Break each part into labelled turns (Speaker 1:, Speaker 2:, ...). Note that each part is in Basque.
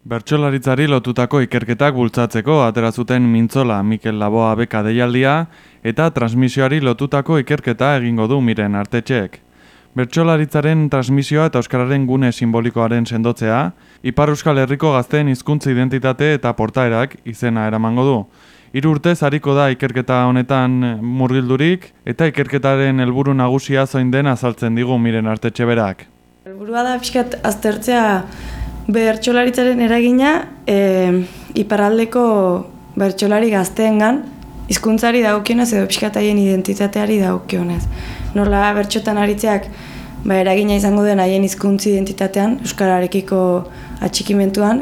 Speaker 1: Bertsolaritzari lotutako ikerketak bultzatzeko atera zuten Mintzola Mikel Laboa beka deialdia eta transmisioari lotutako ikerketa egingo du Miren Artetxek. Bertsolaritzaren transmisioa eta euskararen gune simbolikoaren sendotzea, Ipar Euskal Herriko gazteen hizkuntza identitate eta portaerak izena eramango du. 3 urtez hariko da ikerketa honetan murgildurik eta ikerketaren helburu nagusia zoin den azaltzen digu Miren Artetxe berak.
Speaker 2: Helburua da pixkat aztertzea bertsolaritzaren eragina iparraldeko bertsolari gazteengan hizkuntzari dagokionez edo pixkat haien identitateari dagokionez. Nola bertxotan aritzeak eragina izango den haien hizkuntza identitatean, euskararekiko atxikimentuan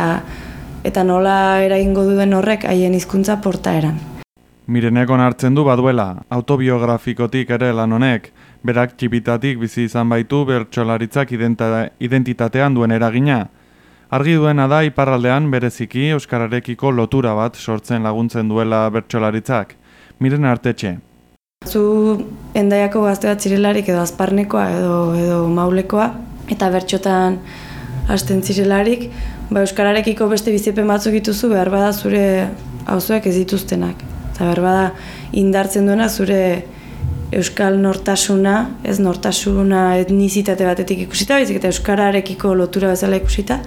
Speaker 2: eta nola eragingo duen horrek haien hizkuntza portaeran.
Speaker 1: Mirenek onartzen du baduela, autobiografikotik ere lan honek, berak txipitatik bizi izan baitu bertsolaritzak identitatean duen eragina. Argi duena da iparraldean bereziki euskararekiko lotura bat sortzen laguntzen duela bertsolaritzak. Miren Artetxe.
Speaker 2: Zu Hendaiako gazte bat zirelarik edo Azparnekoa edo Maulekoa eta bertxotan hasten zirelarik, euskararekiko beste bizipen batzuk dituzu behar bada zure auzoek ez dituztenak. Eta behar bada indartzen duena zure euskal nortasuna, ez nortasuna etnizitate batetik ikusita, baizik eta euskararekiko lotura bezala ikusita.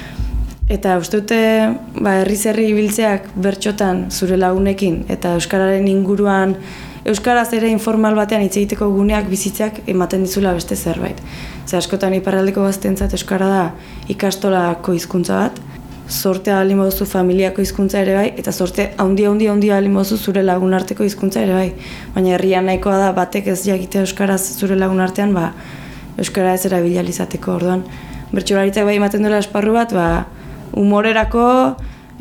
Speaker 2: Eta uste dute herriz herri ibiltzeak bertxotan zure lagunekin eta euskararen inguruan euskaraz ere informal batean hitz egiteko guneak bizitzeak ematen dizula beste zerbait. Askotan iparraldeko gazteentzat euskara da ikastolako hizkuntza bat, sortea baldin baduzu familiako hizkuntza ere bai, eta sorte handia baldin baduzu zure lagunarteko hizkuntza ere bai. Baina herrian nahikoa da batek ez jakitea euskaraz zure lagunartean, euskara ez erabili izateko. Orduan, bertsolaritzak bai ematen duela esparru bat, humorerako,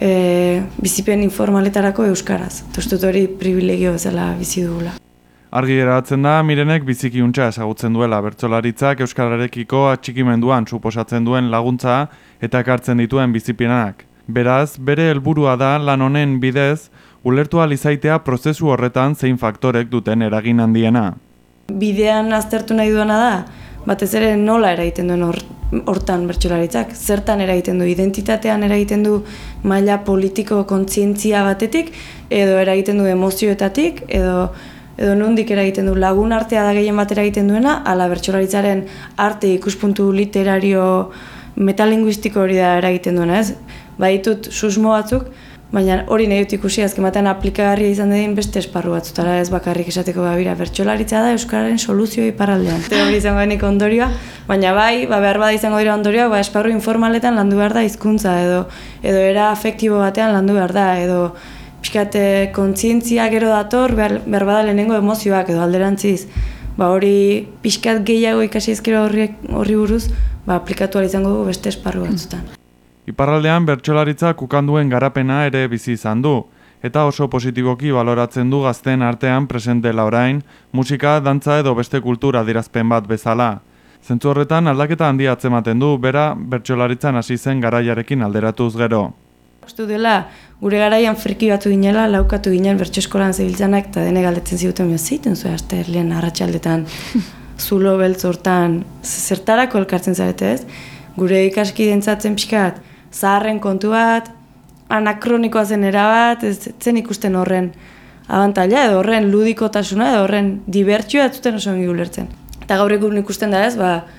Speaker 2: bizipen informaletarako euskaraz. Tostut hori privilegio bezala bizi dugula.
Speaker 1: Argi geratzen da, Mirenek biziki untxa ezagutzen duela bertsolaritzak euskararekiko atxikimenduan suposatzen duen laguntza eta ekartzen dituen bizipenak. Beraz, bere helburua da lan honen bidez, ulertu ahal izaitea prozesu horretan zein faktorek duten eragin handiena.
Speaker 2: Bidean aztertu nahi duena da, batez ere nola eragiten duen hortan bertsolaritzak, zertan eragiten du, identitatean eragiten du maila politiko kontzientzia batetik, edo eragiten du emozioetatik, edo nondik eragiten du lagun artea da gehien bat eragiten duena, ala bertsolaritzaren arte ikuspuntu literario metalinguistiko hori da eragiten duena, ez? Baditut susmo batzuk, baina hori nahi dut ikusi azken batean aplikagarria izan den beste esparru batzutara, ez bakarrik esateko bertsolaritza da euskararen soluzio iparraldean. Hori izango denik ondorioa, baina behar bada izango dira ondorioa, esparru informaletan landu behar da hizkuntza edo era afektibo batean landu behar da, edo pixkat kontzientzia gero dator, behar bada lehenengo emozioak edo alderantziz. Hori pixkat gehiago ikasi ezkero horri buruz, aplikatu izango dugu beste esparru batzutan.
Speaker 1: Iparraldean bertsolaritzak ukanduen garapena ere bizi izan du, eta oso positiboki baloratzen du gazteen artean present dela orain, musika, dantza edo beste kultura adierazpen bat bezala. Zentzu horretan aldaketa handia atzematen du, bera bertsolaritzan hasi zen garaiarekin alderatuz gero.
Speaker 2: Uste dela, gure garaian friki batu ginela, laukatu ginen bertso eskolan zebiltzanak, eta dene galdetzen ziguten, zeiten zuen aste erlean arratsaldetan, zulo beltz hortan, zertarako elkartzen zarete ez? Gure ikaskidentzatzen pixkat, zaharren kontu bat, anakronikoa zen erabat, ez zen ikusten horren abantaila, edo horren ludikotasuna, edo horren dibertsioa ez zuten oso ongi ulertzen. Eta gaur egun ikusten da ez,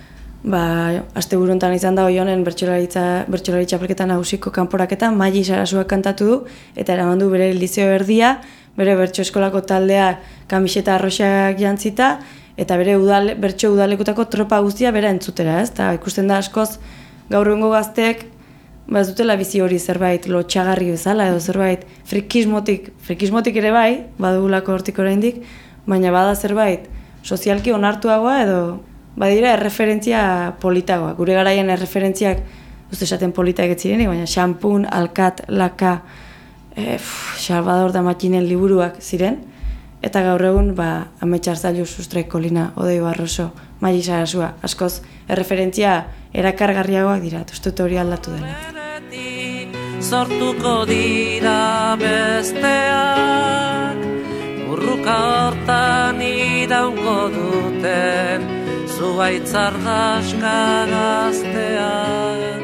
Speaker 2: asteburu honetan izan da Oionen bertsolaritza apliketa nagusiko kanporaketan Maili Sarasuak kantatu du eta eraman du bere liceo erdia, bere bertso eskolako taldea kamiseta arroxak jantzita eta bere bertso udalekutako tropa guztia bera entzutera, ez? Eta ikusten da askoz gaur egungo gazteek ez dutela bizi hori zerbait lotxagarri bezala edo zerbait frikismotik ere bai, badugulako hortik oraindik, baina bada zerbait sozialki onartuagoa edo badira erreferentzia politagoa. Gure garaien erreferentziak uste esaten politak ez zirenik, baina Xampun, Alkat, Laka, Salvador Damakinen liburuak ziren. Eta gaur egun, Amets Arzalluz, Sustraik Kolina, Odei Barroso, Maili Sarasua, askoz erreferentzia erakargarriagoak dira, uste hori aldatu dela.
Speaker 3: Sortuko dira besteak, burruka hortan iraungo duten, zuaitz ardaska gazteak.